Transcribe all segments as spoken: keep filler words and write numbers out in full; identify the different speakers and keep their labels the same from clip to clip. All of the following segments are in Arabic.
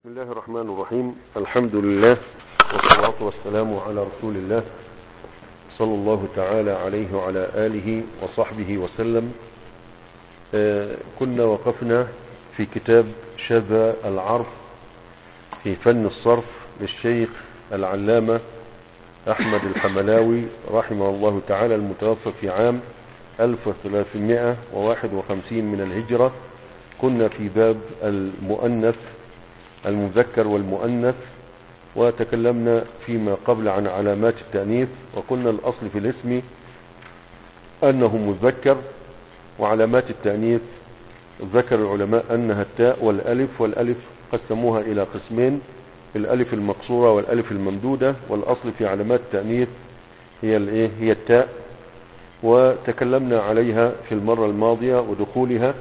Speaker 1: بسم الله الرحمن الرحيم. الحمد لله والصلاة والسلام على رسول الله صلى الله تعالى عليه وعلى آله وصحبه وسلم. آه كنا وقفنا في كتاب شذا العرف في فن الصرف للشيخ العلامة أحمد الحملاوي رحمه الله تعالى، المتوفى في عام ألف وثلاثمائة وواحد وخمسين من الهجرة. كنا في باب المؤنث المذكر والمؤنث، وتكلمنا فيما قبل عن علامات التأنيث، وقلنا الأصل في الاسم أنه مذكر، وعلامات التأنيث ذكر العلماء أنها التاء والألف، والألف قسموها إلى قسمين: الألف المقصورة والألف الممدودة، والأصل في علامات التأنيث هي الإيه؟ هي التاء. وتكلمنا عليها في المرة الماضية ودخولها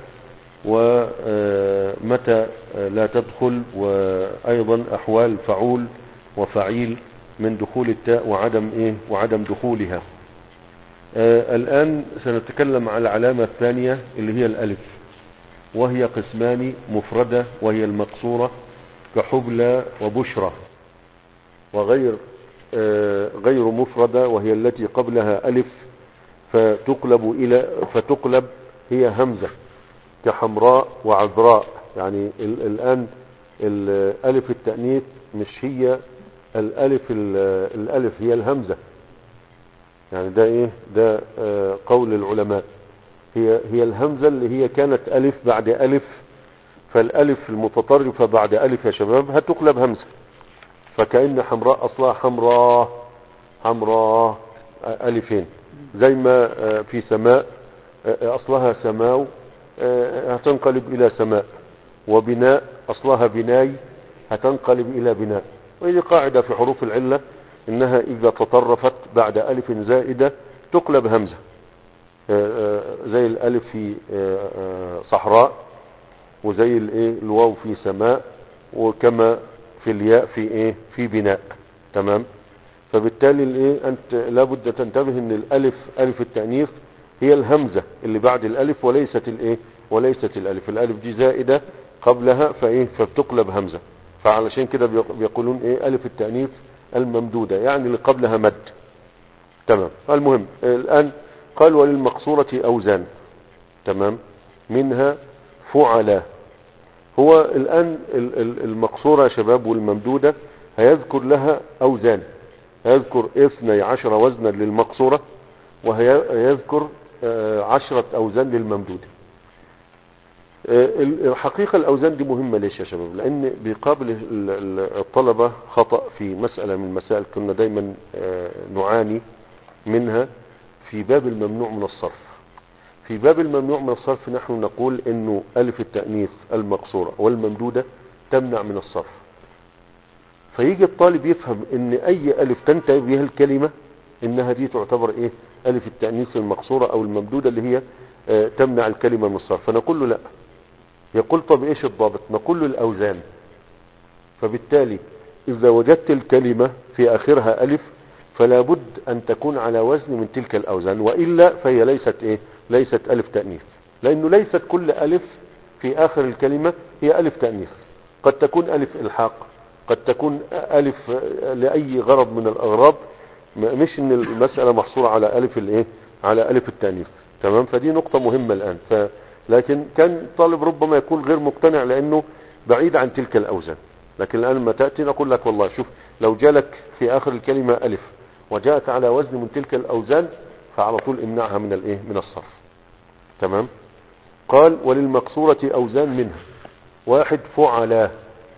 Speaker 1: ومتى لا تدخل، وأيضا أحوال فعول وفعيل من دخول التاء وعدم إيه وعدم دخولها. آه الآن سنتكلم على العلامة الثانية اللي هي الألف، وهي قسمان: مفردة وهي المقصورة كحبلى وبشرى، وغير آه غير مفردة وهي التي قبلها ألف فتقلب إلى فتقلب هي همزة كحمراء وعذراء. يعني الآن الألف التأنيث مش هي الألف الألف هي الهمزة. يعني ده إيه ده آه قول العلماء، هي هي الهمزة اللي هي كانت ألف بعد ألف، فالألف المتطرفة بعد ألف يا شباب هتقلب همزة، فكأن حمراء أصلها حمراء حمراء ألفين، زي ما في سماء أصلها سماو هتنقلب إلى سماء، وبناء أصلها بناي هتنقلب إلى بناء. وهذه قاعدة في حروف العلة إنها إذا تطرفت بعد ألف زائدة تقلب همزة، زي الألف في صحراء، وزي الواو في سماء، وكما في الياء في إيه في بناء. تمام. فبالتالي الإيه أنت لابد تنتبه إن الألف ألف التأنيث هي الهمزة اللي بعد الألف، وليست الإيه وليست الألف. الألف دي زائدة قبلها فإيه فبتقلب همزة، فعلشان كده بيقولون إيه ألف التأنيث الممدودة، يعني اللي قبلها مد. تمام. المهم الآن قال: وللمقصورة أوزان. تمام. منها فعلا. هو الآن المقصورة يا شباب والممدودة هيذكر لها أوزان، هيذكر اثني عشر وزنا للمقصورة، وهيذكر عشرة أوزان للممدودة. الحقيقة الأوزان دي مهمة. ليش يا شباب؟ لأن بيقابل الطلبة خطأ في مسألة من المسائل كنا دايما نعاني منها في باب الممنوع من الصرف. في باب الممنوع من الصرف نحن نقول إنه ألف التأنيث المقصورة والممدودة تمنع من الصرف، فيجي الطالب يفهم إن أي ألف تنتهي بها الكلمة إنها دي تعتبر إيه ألف التأنيث المقصورة أو الممدودة اللي هي آه تمنع الكلمة من الصرف. فنقول له لا. يقول: طب إيش الضابط؟ نقول له الأوزان. فبالتالي إذا وجدت الكلمة في آخرها ألف فلا بد أن تكون على وزن من تلك الأوزان، وإلا فهي ليست إيه ليست ألف تأنيث، لأنه ليست كل ألف في آخر الكلمة هي ألف تأنيث. قد تكون ألف إلحاق، قد تكون ألف لأي غرض من الأغراض، مش ان المسألة محصورة على ألف الايه على ألف التأنيث. تمام. فدي نقطة مهمة الآن. ف... لكن كان الطالب ربما يكون غير مقتنع لأنه بعيد عن تلك الأوزان. لكن الآن لما تأتي نقول لك: والله شوف، لو جالك في آخر الكلمة ألف وجاءت على وزن من تلك الأوزان فعلى طول امنعها من الايه من الصرف. تمام. قال: وللمقصورة أوزان منها واحد فعلا.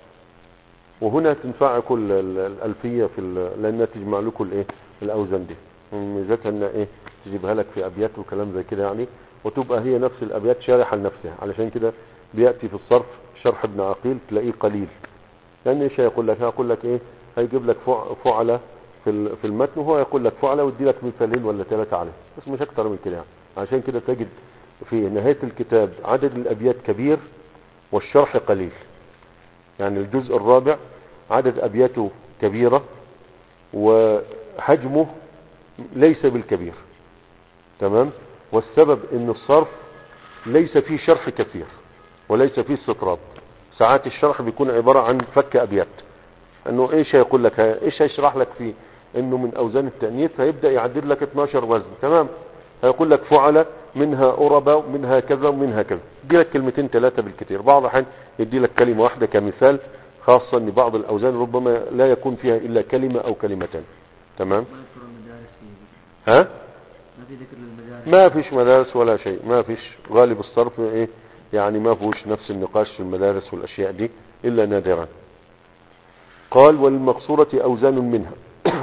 Speaker 1: وهنا تنفع كل الألفية في لأنها تجمع لكم الايه الأوزان دي. ميزتها ان ايه تجيبها لك في أبيات وكلام زي كده يعني، وتبقى هي نفس الأبيات شارحة لنفسها. علشان كده بيأتي في الصرف شرح ابن عقيل تلاقيه قليل، لأن ايش هيقول لك؟ هيقول لك ايه هيجيب لك فعلة في في المتن، وهو يقول لك فعلة ويدي لك مثالين ولا ثلاثة عليه، بس مش أكتر من كده يعني. عشان كده تجد في نهاية الكتاب عدد الأبيات كبير والشرح قليل. يعني الجزء الرابع عدد أبياته كبيرة وحجمه ليس بالكبير. تمام. والسبب ان الصرف ليس فيه شرح كثير وليس فيه استطراد، ساعات الشرح بيكون عبارة عن فك أبيات، انه ايش هيقول لك، ايش هيشرح لك فيه، انه من اوزان التأنيث فيبدأ يعدد لك اتناشر وزن. تمام. هيقول لك فعل منها أربة ومنها كذا ومنها كذا، يدي لك كلمتين ثلاثة بالكثير، بعض الأحيان يدي لك كلمة واحدة كمثال، خاصة ان بعض الاوزان ربما لا يكون فيها الا كلمة او كلمتين. تمام. ها
Speaker 2: ما في ذكر للمدارس؟
Speaker 1: ما فيش مدارس ولا شيء، ما فيش. غالب الصرف ايه يعني ما فيهوش نفس النقاش في المدارس والاشياء دي الا نادرا. قال والمقصورة اوزان منها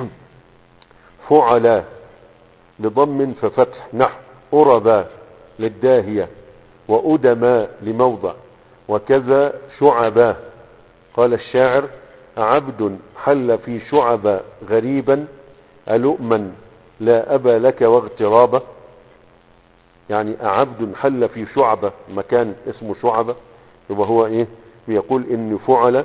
Speaker 1: فعلا بضم ففتح نحو أربا للداهية وأدما لموضع وكذا شعبا. قال الشاعر عبد حل في شعب غريبا ألؤما لا أبا لك واغترابا. يعني عبد حل في شعبة، مكان اسمه شعبة، يبقى هو ايه بيقول ان فعل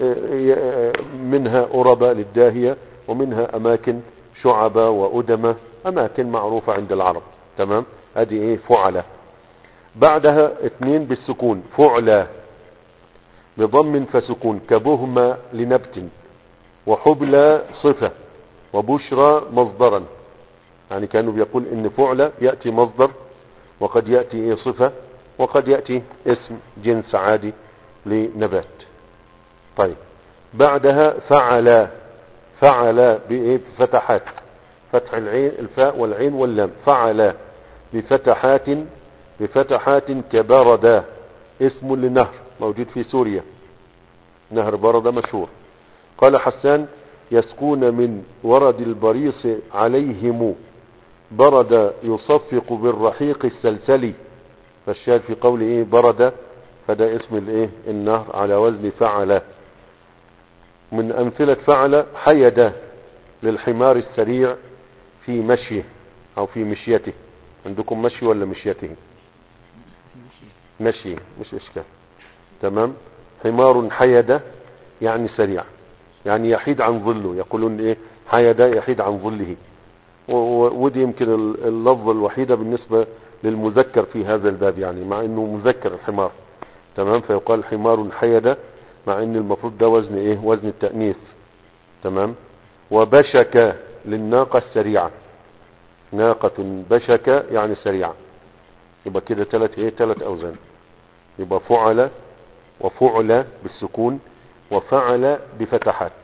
Speaker 1: منها أربا للداهية ومنها أماكن شعبة وأدمة، أماكن معروفة عند العرب. تمام. ادي ايه فعلة. بعدها اثنين بالسكون فعلة بضم فسكون كبهما لنبت وحبلى صفة وبشرى مصدرا. يعني كانوا بيقول ان فعلة يأتي مصدر وقد يأتي ايه صفة وقد يأتي اسم جنس عادي لنبات. طيب بعدها فعلا فعلا بايه بفتحات، فتح العين الفاء والعين واللام، فعلا بفتحات بفتحات كبردا اسم لنهر موجود في سوريا، نهر برده مشهور. قال حسان يسكون من ورد البريص عليهم برد يصفق بالرحيق السلسلي. فالشاهد في قوله ايه برد، فده اسم الايه النهر على وزن فعل. من امثلة فعل حيد للحمار السريع في مشيه او في مشيته. عندكم مشي ولا مشيته؟ مشي مش اشكال. تمام. حمار حيد يعني سريع، يعني يحيد عن ظله، يقولون ايه حيد يحيد عن ظله، ودي يمكن اللفظة الوحيدة بالنسبة للمذكر في هذا الباب، يعني مع انه مذكر الحمار. تمام. فيقال حمار حيد مع ان المفروض ده وزن ايه وزن التأنيث. تمام. وبشك للناقة السريعة، ناقة بشك يعني سريعة. يبقى كده ثلاث ايه ثلاث اوزان، يبقى فعل وفعل بالسكون وفعل بفتحات.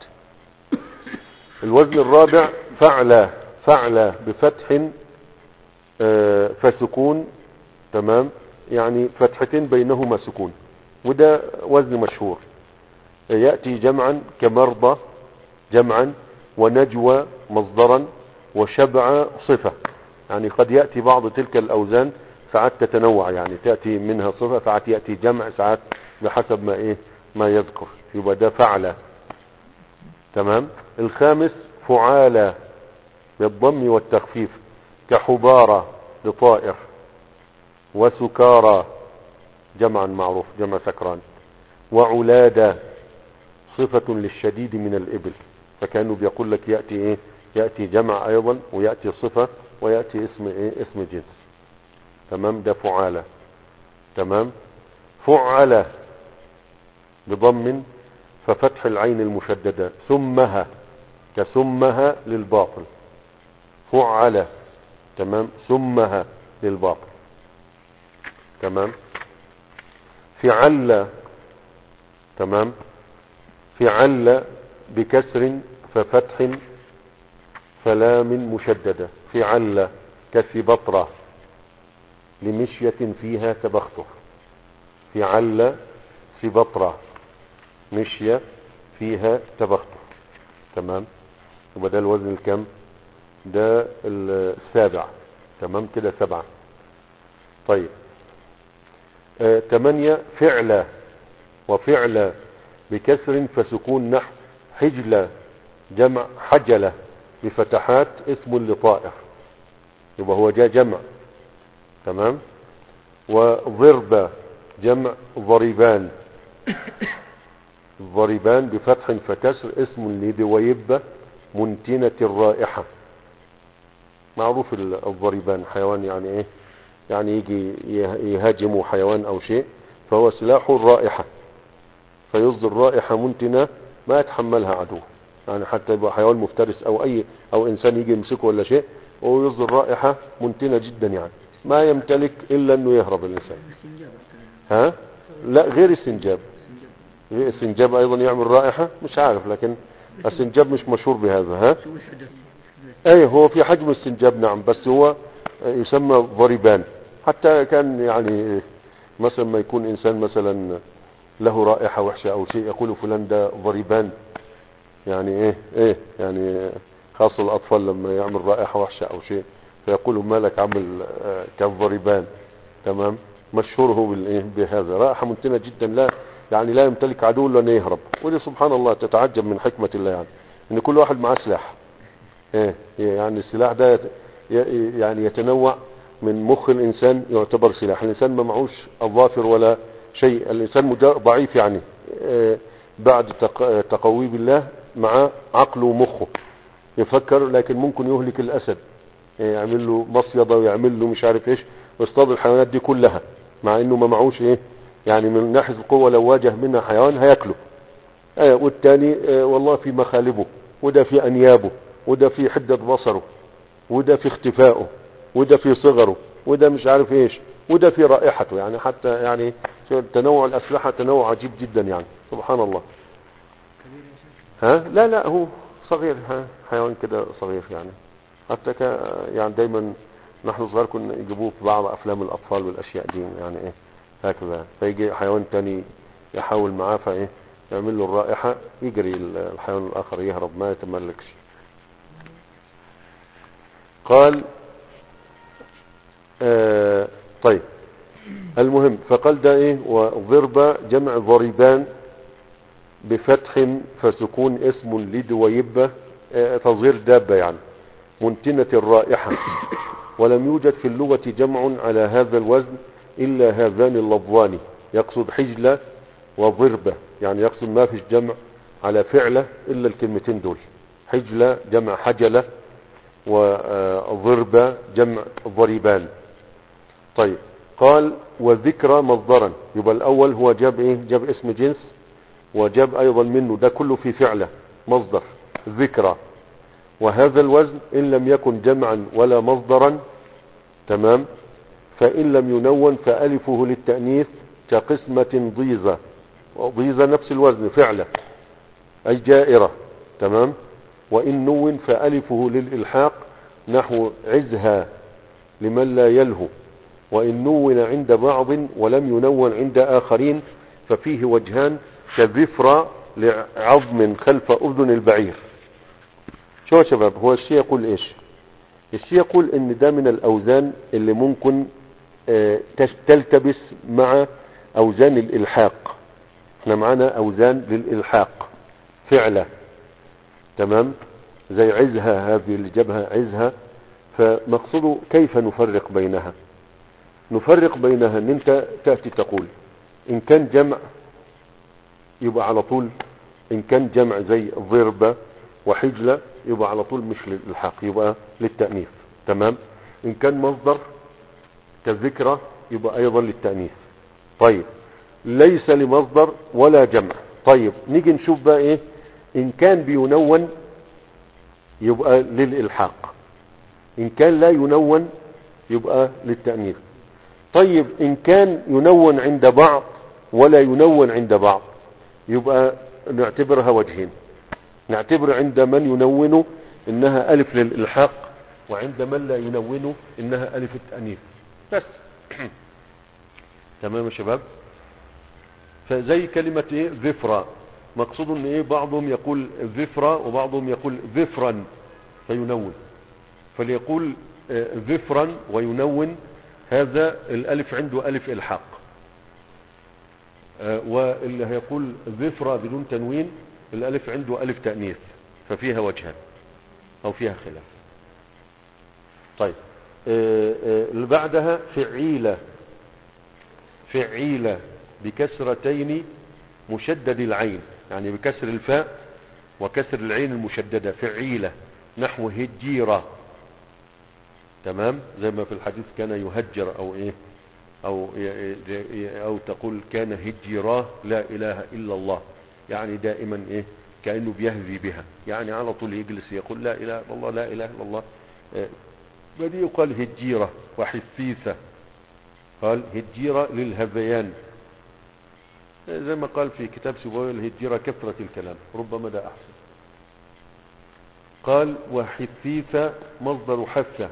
Speaker 1: الوزن الرابع فعل فعل بفتح آه فسكون. تمام. يعني فتحتين بينهما سكون، وده وزن مشهور. يأتي جمعا كمرضى جمعا ونجوى مصدرا وشبع صفة. يعني قد يأتي بعض تلك الأوزان ساعات تتنوع، يعني تأتي منها صفة، ساعات يأتي جمع، ساعات بحسب ما ايه ما يذكر. يبقى ده فعل. تمام. الخامس فعالة بالضم والتخفيف كحبارة لطائر وسكارى جمعا معروف جمع سكران وعلادة صفة للشديد من الإبل. فكانوا بيقول لك يأتي ايه يأتي جمع ايضا ويأتي صفة ويأتي اسم ايه اسم جنس. تمام. ده فعالة. تمام. فعل بضم ففتح العين المشددة ثمها كثمها للباطل فعل. تمام. ثمها للباطل. تمام. فعل. تمام. فعل بكسر ففتح فلام مشددة فعل كثبطرة لمشية فيها تبختر. فعل سبطرة مشية فيها تبختر. تمام. يبقى ده الوزن الكم؟ ده السابع. تمام كده سبعة. طيب آه تمانية فعل وفعل بكسر فسكون نحو حجلة جمع حجلة بفتحات اسم لطائر، يبقى هو جاء جمع. تمام. وضرب جمع ضربان ضربان بفتح فكسر اسم لدويبة منتنة الرائحة. معروف الضربان حيوان يعني ايه يعني يجي يهاجم حيوان او شيء، فهو سلاح الرائحة. فيصدر رائحة منتنة ما يتحملها عدو، يعني حتى يبقى حيوان مفترس او اي او انسان يجي يمسكه ولا شيء ويصدر رائحة منتنة جدا، يعني ما يمتلك الا انه يهرب الانسان.
Speaker 2: الاستنجاب.
Speaker 1: ها لا غير السنجاب، غير السنجاب ايضا يعمل رائحة مش عارف، لكن السنجاب مش مشهور بهذا. ها
Speaker 2: شو الحدث؟
Speaker 1: اي هو في حجم السنجاب نعم، بس هو يسمى ضربان. حتى كان يعني مثلا ما يكون انسان مثلا له رائحة وحشة او شيء يقول فلان ده ضربان، يعني ايه ايه يعني خاصة الاطفال لما يعمل رائحة وحشة او شيء فيقولوا مالك عمل آه كالضربان. تمام، مشهور هو بالايه بهذا، رائحة منتنة جدا، لا يعني لا يمتلك عدو الا ان يهرب. ودي سبحان الله تتعجب من حكمة الله، يعني ان كل واحد معاه سلاح. ايه يعني السلاح ده يت- ي- يعني يتنوع من مخ الانسان، يعتبر سلاح. الانسان ما معوش اظافر ولا شيء، الانسان مجا- ضعيف يعني إيه بعد تق- تقوي بالله مع عقله ومخه يفكر، لكن ممكن يهلك الاسد، إيه يعمل له مصيدة ويعمل له مش عارف ايش ويصطاد الحيوانات دي كلها، مع انه ما معوش ايه يعني من ناحية القوة لو واجه منها حيوان هياكله. آه والتاني آه والله في مخالبه، وده في انيابه، وده في حدة بصره، وده في اختفائه، وده في صغره، وده مش عارف ايش، وده في رائحته، يعني حتى يعني تنوع الاسلحة تنوع عجيب جدا، يعني سبحان الله. ها لا لا هو صغير، ها حيوان كده صغير يعني. حتى ك يعني دايما نحن صغار كنا يجيبوه في بعض افلام الاطفال والاشياء دي، يعني ايه هكذا، فيجي حيوان تاني يحاول معاه فايه يعمل له الرائحة يجري الحيوان الاخر يهرب ما يتملكش. قال آه طيب المهم، فقال ده ايه وضربة جمع ضربان بفتح فسكون اسم لدويبة آه تصغير دابة يعني منتنة الرائحة، ولم يوجد في اللغة جمع على هذا الوزن إلا هذان اللفظان، يقصد حجلة وضربة، يعني يقصد ما فيش جمع على فعلة إلا الكلمتين دول، حجلة جمع حجلة وضربة جمع ضربان. طيب قال وذكرى مصدرا، يبقى الأول هو جاب إيه جاب اسم جنس وجاب أيضا منه ده كله في فعلة مصدر ذكرى، وهذا الوزن إن لم يكن جمعا ولا مصدرا تمام، فإن لم ينون فألفه للتأنيث كقسمة ضيزة، ضيزة نفس الوزن فعلة أي جائرة تمام، وإن نون فألفه للإلحاق نحو عزها لمن لا يلهو، وإن نون عند بعض ولم ينون عند آخرين ففيه وجهان كذفرة لعظم خلف أذن البعير. شو يا شباب هو الشيء يقول ايش؟ الشيء يقول ان ده من الاوزان اللي ممكن اه تلتبس مع اوزان الالحاق. احنا معانا اوزان للالحاق فعلة تمام زي عزها، هذه اللي جابها عزها، فمقصده كيف نفرق بينها؟ نفرق بينها ان انت تأتي تقول ان كان جمع يبقى على طول، ان كان جمع زي ضربة وحجلة يبقى على طول مش للإلحاق يبقى للتأنيث تمام، ان كان مصدر كذكرى يبقى ايضا للتأنيث. طيب ليس لمصدر ولا جمع. طيب نيجي نشوف بقى ايه ان كان بينون يبقى للإلحاق، ان كان لا ينون يبقى للتأنيث. طيب ان كان ينون عند بعض ولا ينون عند بعض يبقى نعتبرها وجهين، نعتبر عند من ينون انها الف للالحاق، وعند من لا ينون انها الف التأنيث بس. تمام يا شباب؟ فزي كلمة ايه ذفرة، مقصود ان ايه بعضهم يقول ذفرة وبعضهم يقول ذفرا فينون، فليقول ذفرا وينون هذا الالف عنده الف الحاق، واللي هيقول ذفرة بدون تنوين الالف عنده الف تأنيث، ففيها وجهان او فيها خلاف. طيب اللي بعدها فعيلة، فعيلة بكسرتين مشدد العين، يعني بكسر الفاء وكسر العين المشددة فعيلة نحو هجيرة تمام، زي ما في الحديث كان يهجر او ايه او ي- ي- او تقول كان هجيراه لا اله الا الله، يعني دائما ايه كأنه بيهذي بها، يعني على طول يجلس يقول لا اله الا الله لا اله الا الله. آه، بدي يقال هجيرة وحثيثة، قال هجيرة للهذيان، آه، زي ما قال في كتاب سبوي الهجيرة كثرة الكلام، ربما ده احسن. قال وحثيثة مصدر حثة،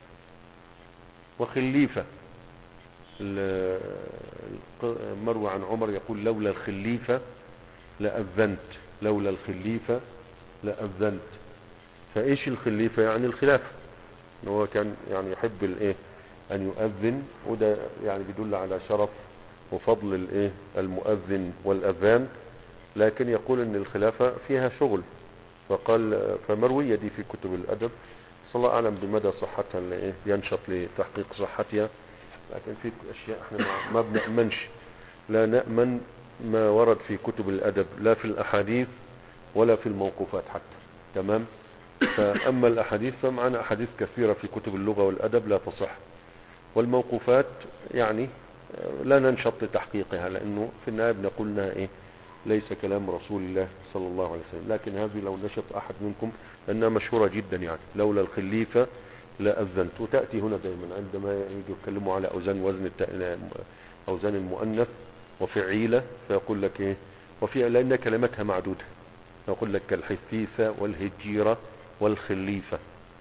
Speaker 1: وخليفة ال- الق- مروي عن عمر يقول لولا الخليفة لأذنت، لولا الخليفة لأذنت. فإيش الخليفة؟ يعني الخلافة، إن هو كان يعني يحب الايه ان يؤذن، وده يعني بيدل على شرف وفضل الايه المؤذن والاذان، لكن يقول ان الخلافة فيها شغل، فقال فمروية دي في كتب الادب، صلى الله اعلم بمدى صحتها، اللي ايه ينشط لتحقيق صحتها، لكن في اشياء احنا ما ما بنأمنش، لا نأمن ما ورد في كتب الادب، لا في الاحاديث ولا في الموقوفات حتى. تمام. فأما الأحاديث فمعنا أحاديث كثيرة في كتب اللغة والأدب لا تصح، والموقوفات يعني آه، لا ننشط لتحقيقها، لأنه في النهاية بنقول انها إيه ليس كلام رسول الله صلى الله عليه وسلم. لكن هذه لو نشط أحد منكم لأنها مشهورة جدا، يعني لولا الخليفة لا أذنت، وتأتي هنا دائما عندما يجوا يتكلموا على أوزان وزن الت... أوزان المؤنث وفعيلة، فيقول لك إيه وفي لأن كلماتها معدودة، يقول لك الحثيثة والهجيرة والخليفة.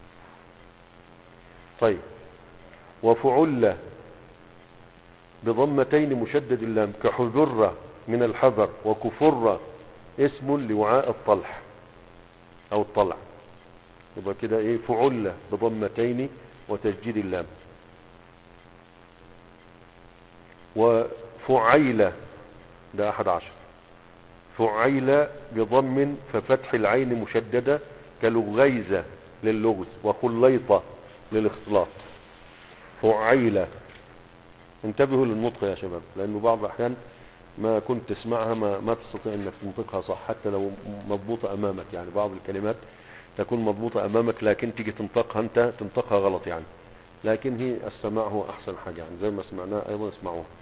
Speaker 1: طيب. وفعل بضمتين مشدد اللام كحذر من الحذر، وكفر اسم لوعاء الطلح او الطلع، يبقى كده ايه فعل بضمتين وتشديد اللام. وفعيل ده احد عشر، فعيل بضم ففتح العين مشددة كلغيزة للغز، وخليطة للاختلاط. فعيل. انتبهوا للنطق يا شباب، لانه بعض الاحيان ما كنت تسمعها ما, ما تستطيع انك تنطقها صح حتى لو مضبوطة امامك، يعني بعض الكلمات تكون مضبوطة امامك لكن تيجي تنطقها انت تنطقها غلط يعني، لكن هي السماع هو احسن حاجة، يعني زي ما سمعناها ايضا اسمعوها.